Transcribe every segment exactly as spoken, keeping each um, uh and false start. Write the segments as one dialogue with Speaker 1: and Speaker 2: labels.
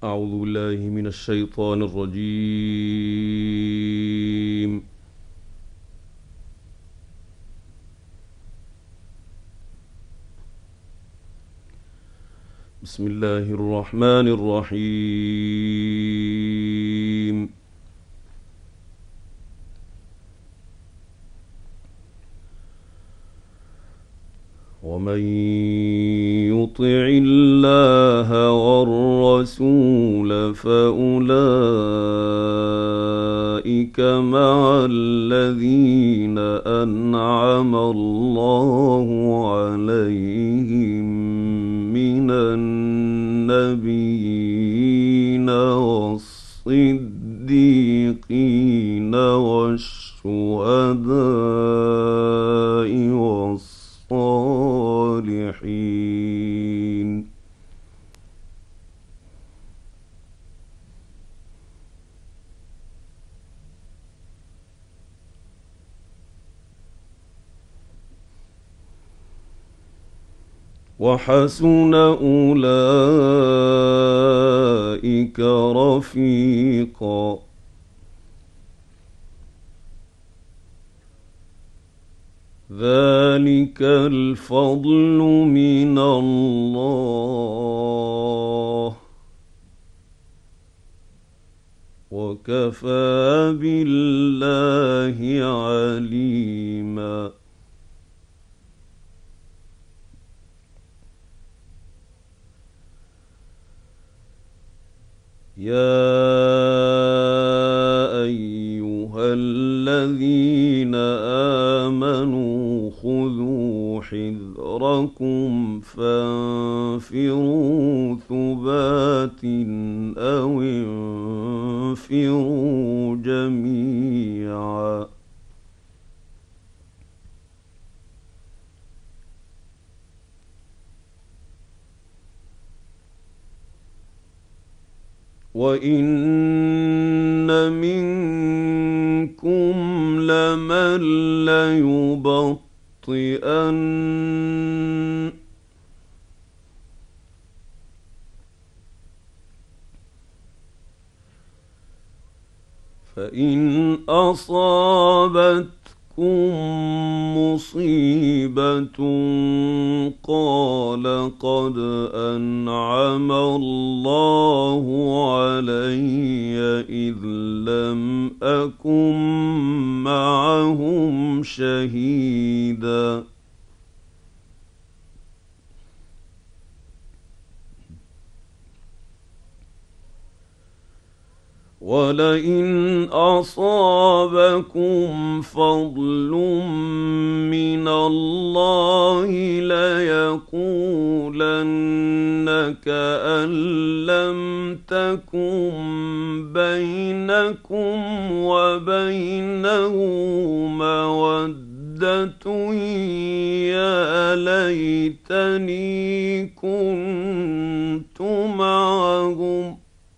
Speaker 1: أعوذ بالله من الشيطان الرجيم. بسم الله الرحمن الرحيم. ومن يطع الله والرسول فأولئك مع الذين أنعم الله عليهم من النبيين والصديقين والشهداء والصالحين. وحسن أولئك رفيقا. ذلك الفضل من الله وكفى بالله عليما. يا أيها الذين آمنوا خذوا حذركم فانفروا ثبات أو انفروا جميعا. وإن منكم لمن ليبطئن فإن أصابتكم مصيبة قال قد أنعم الله علي إذ لم أكن معهم شهيدا. ولئن أصابكم فضل من الله ليقولن كأن لم تكن بينكم وبينه مودة يا ليتني كنت معهم.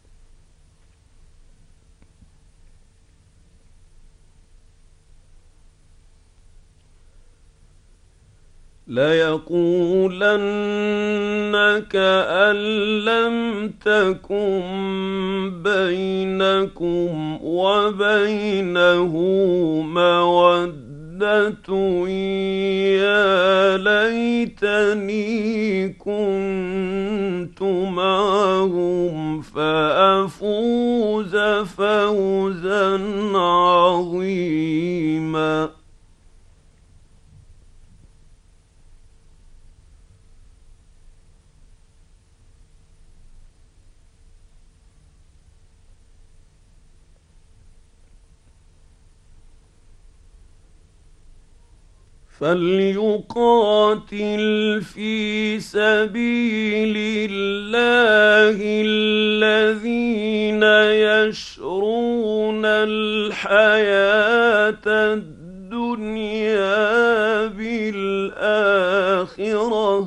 Speaker 1: ليقولن كأن لم تكن بينكم وبينه مودة يا ليتني كنت معهم فأفوز فوزا عظيما. فليقاتل في سبيل الله الذين يشرون الحياة الدنيا بالآخرة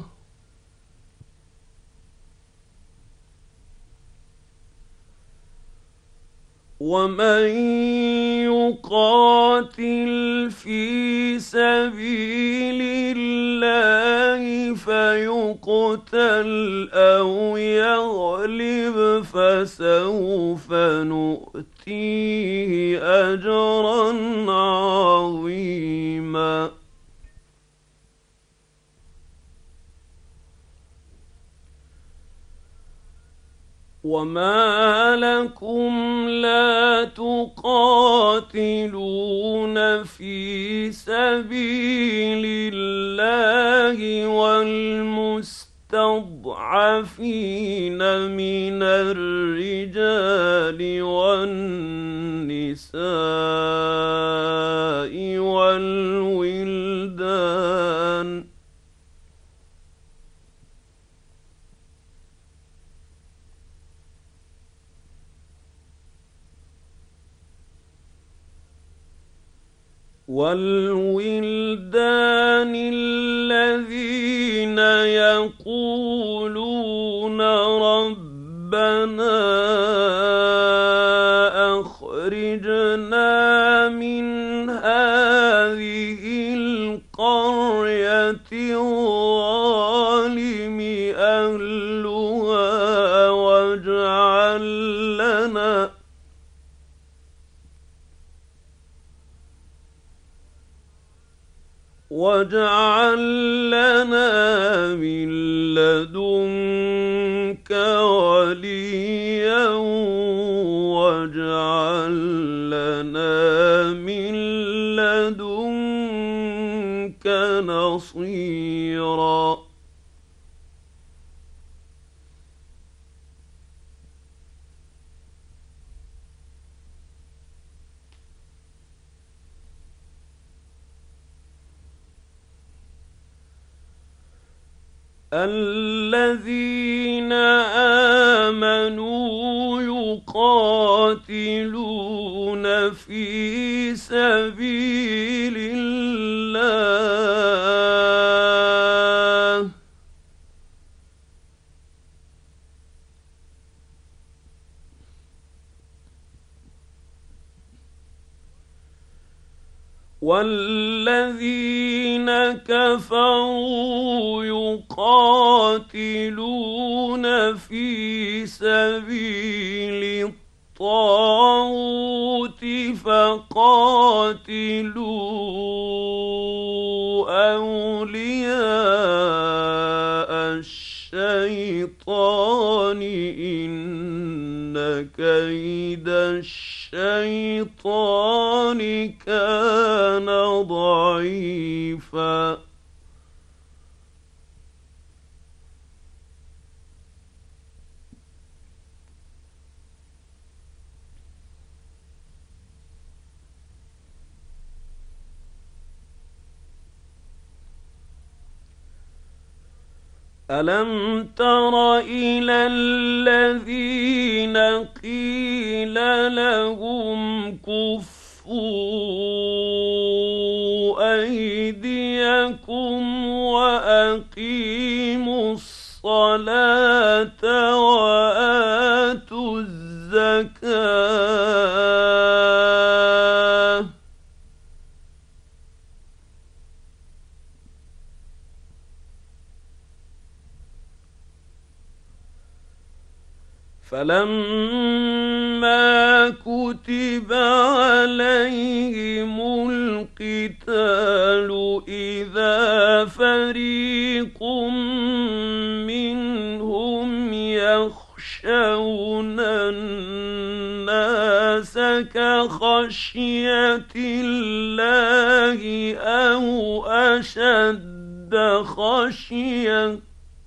Speaker 1: ومن يقاتل في سبيل الله فيقتل أو يغلب فسوف نؤتيه أجرا عظيما. وما لكم لا تقاتلون في سبيل الله والمستضعفين من الرجال والنساء والولدان والولدان الذين يقولون ربنا أخرجنا من هذه القرية الظالم أهلها واجعل لنا واجعل لنا من لدنك وليا واجعل لنا من لدنك نصيرا. الذين آمنوا يقاتلون في سبيل الله والذين كفروا يقاتلون في سبيل الطاغوت فقاتلوا أولياء الشيطان إن كيد الشيطان كان ضعيفا. ألم تر إلى الذين قيل لهم كفوا أيديكم وأقيموا الصلاة وآتوا الزكاة فلما كتب عليهم القتال إذا فريق منهم يخشون الناس كخشية الله أو أشد خشية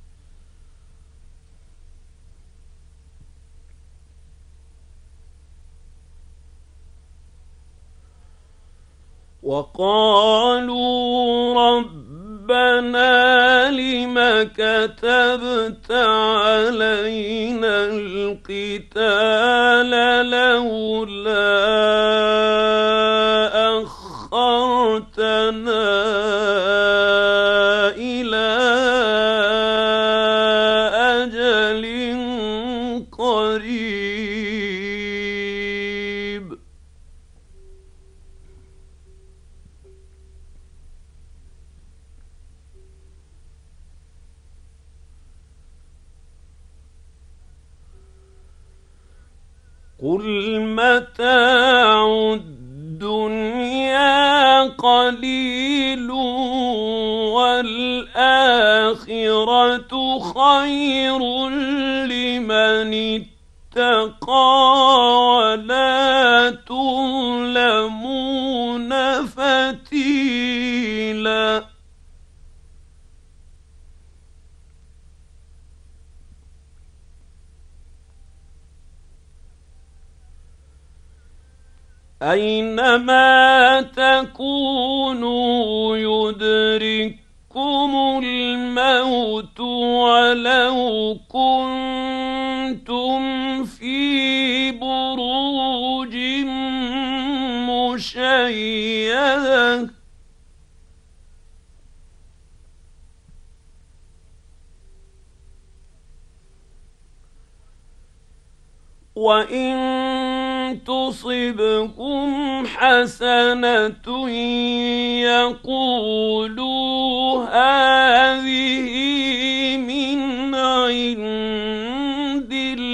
Speaker 1: وقالوا ربنا لم كتبت علينا القتال لولا أخرتنا إلى أجل قريب قل متاع الدنيا قليل والآخرة خير لمن اتقى ولا تظلمون فتيلا. أينما تكونوا يدرككم الموت ولو كنتم في بروج مشيدة وإن تصبهم حسنة يقولوا هذه من عند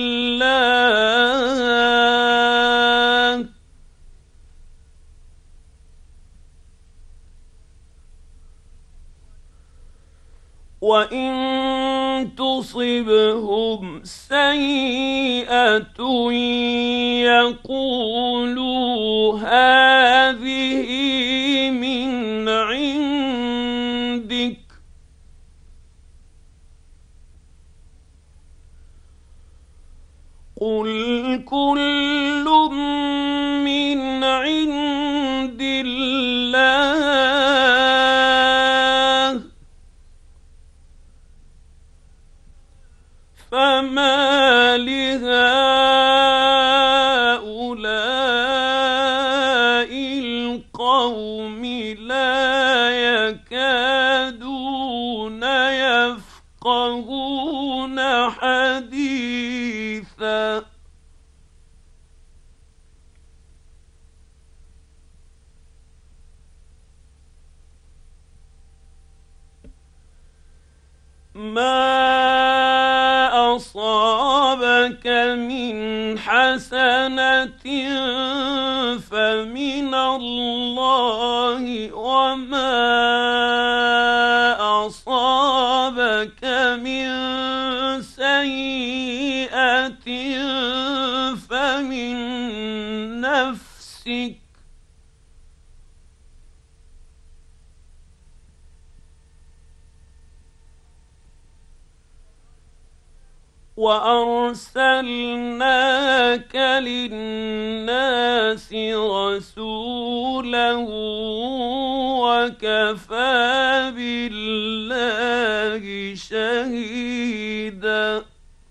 Speaker 1: الله وإن تصبهم سيئة يقولوا هذه من عندك قل كل من عند الله فما لهؤلاء القوم لا يكادون يفقهون حديثا. ما أصابك من حسنة فمن الله وما أصابك من سيئة فمن نفسك وأرسلناك للناس رسولا وكفى بالله شهيدا.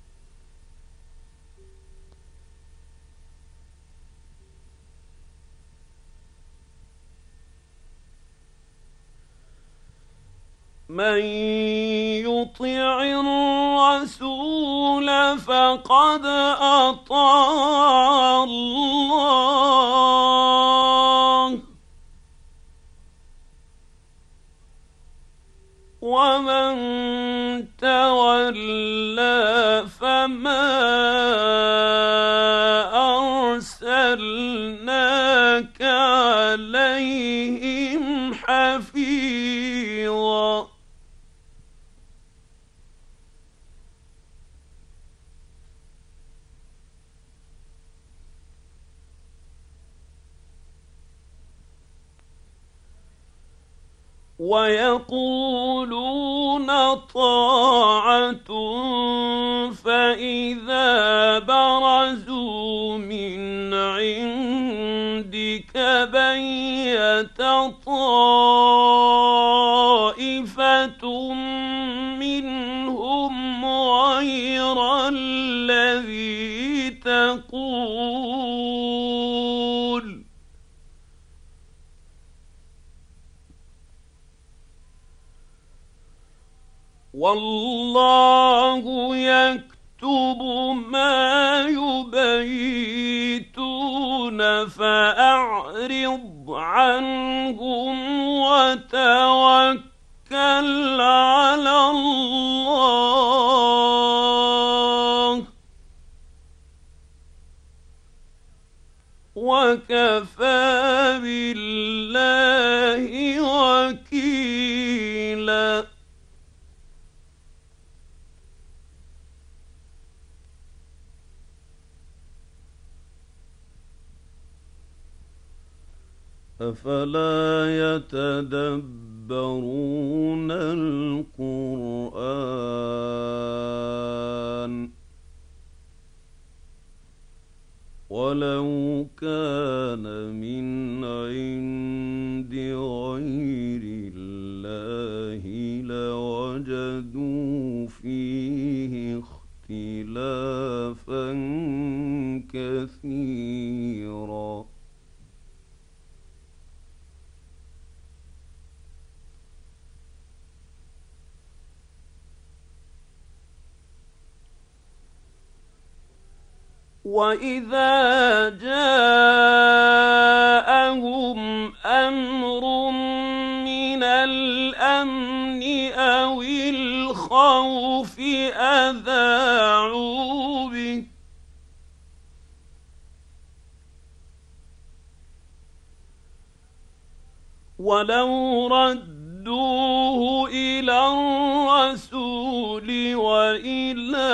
Speaker 1: من يطع الرسول فقد أطاع الله ومن تولى فما أرسلناك عليهم حفيظا. ويقولون طاعة فإذا برزوا من عندك بيت طائفة منهم غير الذي تقول والله يكتب ما يبيتون فأعرض عنهم وتوكل على الله وكفى بالله وكيلا. أفلا يتدبرون القرآن ولو كان من عند غير الله لوجدوا فيه اختلافا كثيرا. وإذا جاءهم أمر من الأمن أو الخوف أذاعوا به ولو ردوه إلى الرسول وإلى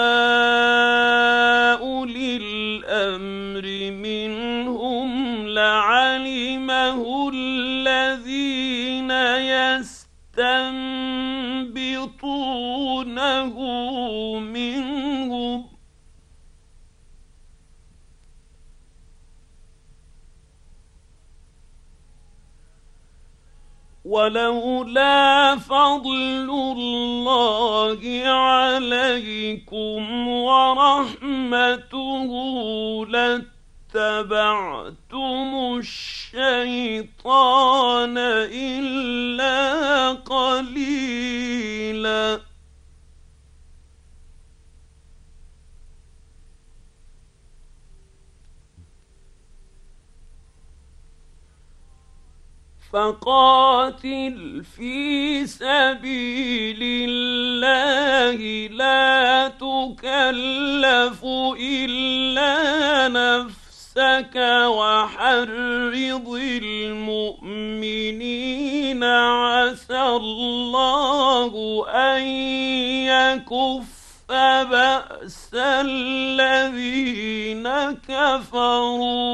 Speaker 1: أولي الأمر منهم لعلمه الذين يستنبطونه منهم ولولا فضل الله عليكم ورحمته لاتبعتم الشيطان إلا قليلا. فقاتل في سبيل الله لا تكلف إلا نفسك وحرض المؤمنين عسى الله أن يكف بأس الذين كفروا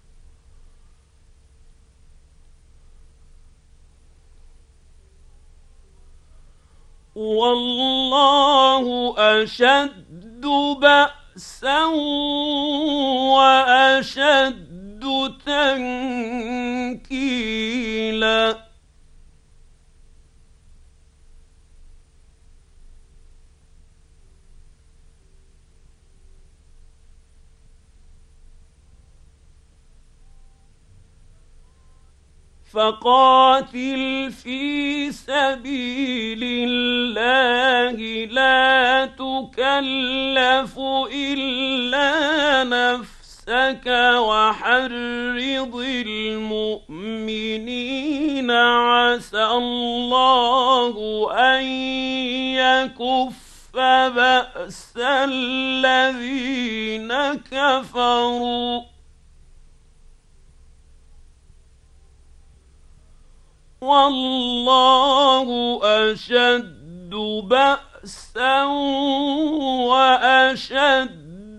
Speaker 1: والله أشد بأسا وأشد تنكيلا. فقاتل في سبيل الله لا تكلف إلا نفسك وحرض المؤمنين عسى الله أن يكف بأس الذين كفروا والله أشد بأسا وأشد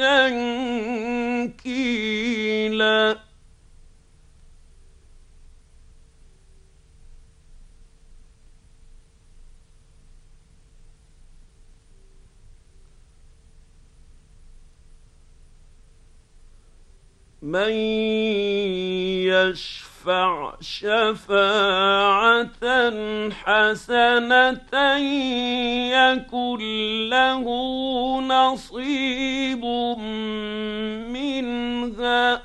Speaker 1: تنكيلا. من يشفع شفاعة حسنة يكن له نصيب منها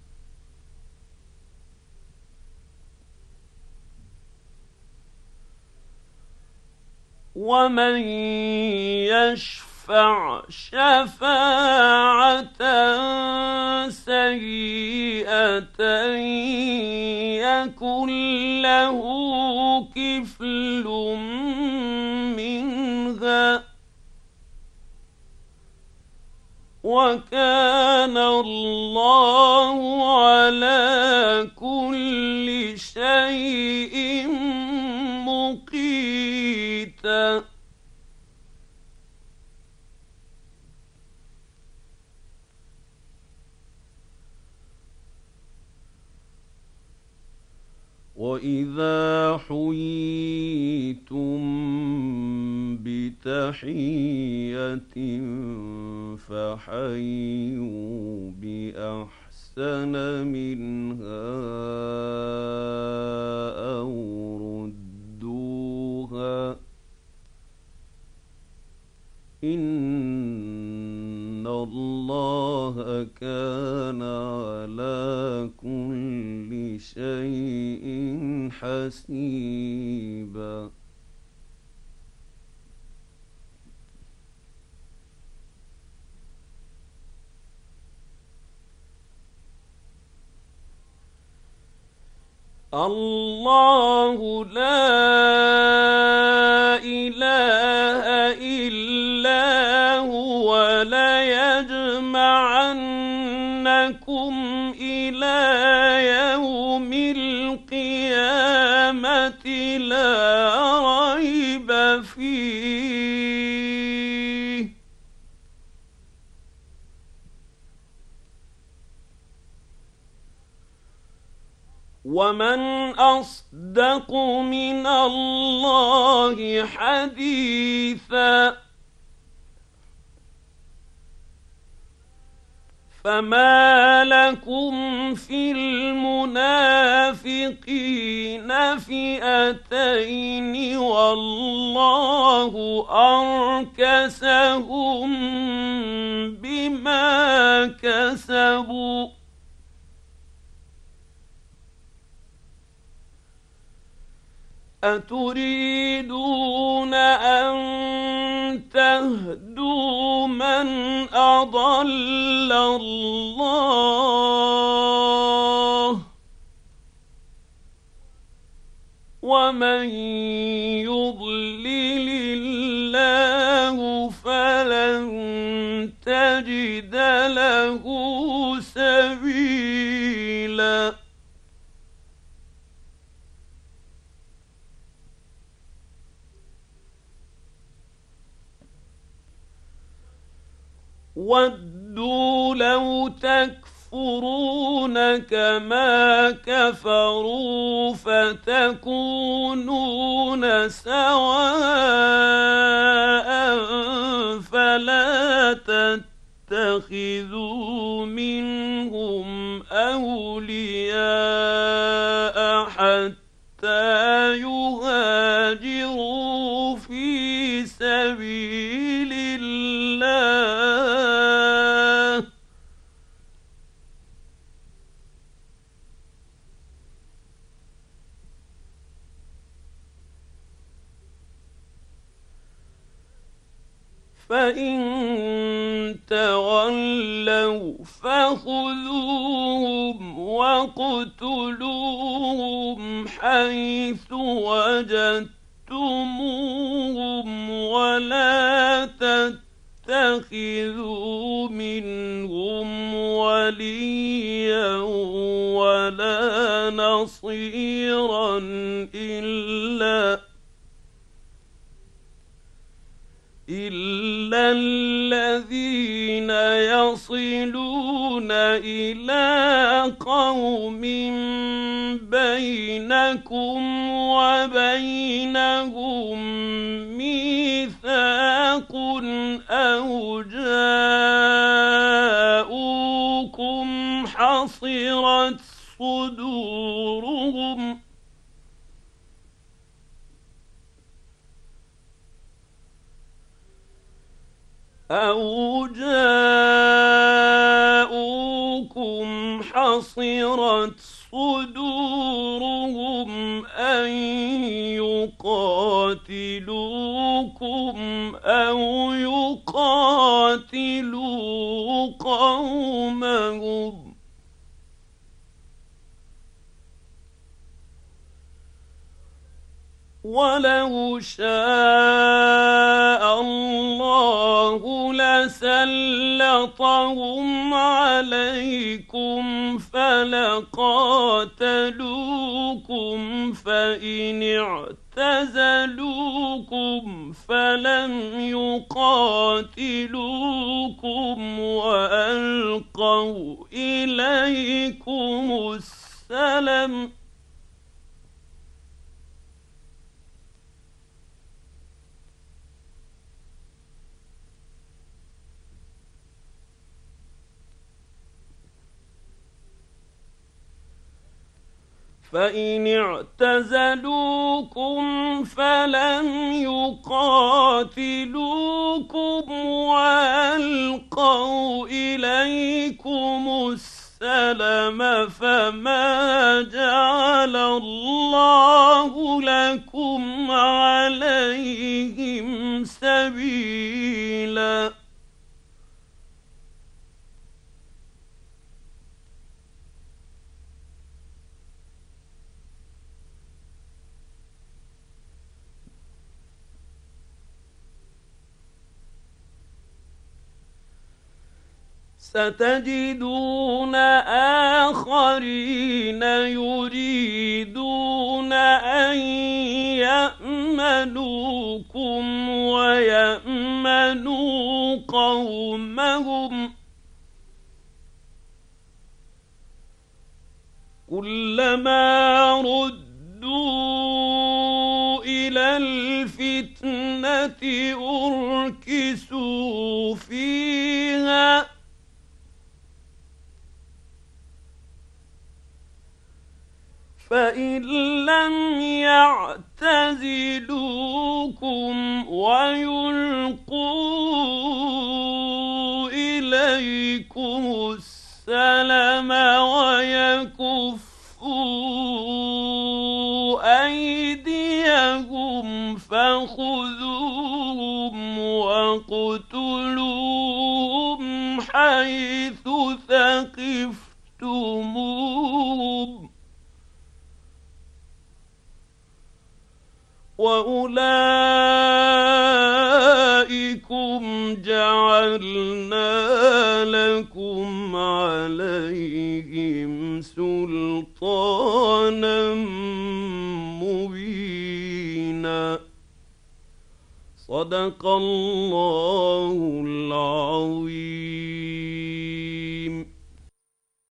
Speaker 1: ومن يشفع شفاعة سيئة يكن له كفل منها وكان وكان الله على كل شيء مقيتا. وَإِذَا حُيِّيتُم بِتَحِيَّةٍ فَحَيُّوا بِأَحْسَنَ مِنْهَا أَوْ رُدُّوهَا ۗ إِنَّ اللَّهَ كَانَ عَلَى كُلِّ شَيْءٍ حَسِيبًا. الله لا إله إلا هو ليجمعنكم إلى يوم القيامة لا ريب فيه. ومن أصدق من الله حديثا. فما لكم في المنافقين فئتين والله أركسهم بما كسبوا. أتريدون أن تهدوا من أضل الله ومن يضلل الله فلن تجد له سبيلا. وَدُّوا لَوْ تَكْفُرُونَ كَمَا كَفَرُوا فَتَكُونُونَ سَوَاءً فَلَا تَتَّخِذُوا مِنْهُمْ أَوْلِيَاءَ حَتَّى يُهَاجِرُوا فِي سَبِيلِ اللَّهِ ۚ فَإِن تَوَلَّوْا فَخُذُوهُمْ وَاقْتُلُوهُمْ حَيْثُ وَجَدتُّمُوهُمْ وَلَا تَتَّخِذُوا مِنْهُمْ وَلِيًّا وَلَا نَصِيرًا إِلَّا إِلَّا الَّذِينَ يَصِلُونَ إِلَىٰ قَوْمٍ بَيْنَكُمْ وَبَيْنَهُم مِّيثَاقٌ أَوْ جَاءُوكُمْ حَصِرَتْ صُدُورُهُمْ أَوْ جَاءُوكُمْ حَصِرَتْ صُدُورُهُمْ أَن يُقَاتِلُوكُمْ أَوْ يُقَاتِلُوا قَوْمَهُمْ ۚ وَلَوْ شَاءَ اللَّهُ لَسَلَّطَهُمْ سلطهم عليكم فلقاتلوكم فإن اعتزلوكم فلم يقاتلوكم وألقوا إليكم السلم فإن اعتزلوكم فلم يقاتلوكم وألقوا إليكم السلم فما جعل الله لكم عليهم سبيلا ستجدون آخرين يريدون أن يأمنوكم ويأمنوا قومهم كلما ردوا إلى الفتنة أركسوا فيها فإن لم يعتزلوكم ويلقوا إليكم السلم ويكفوا أيديهم فخذوهم واقتلوهم حيث ثقفتموهم وأولئكم جعلنا لكم عليهم سلطانا مبينا صدق الله العظيم.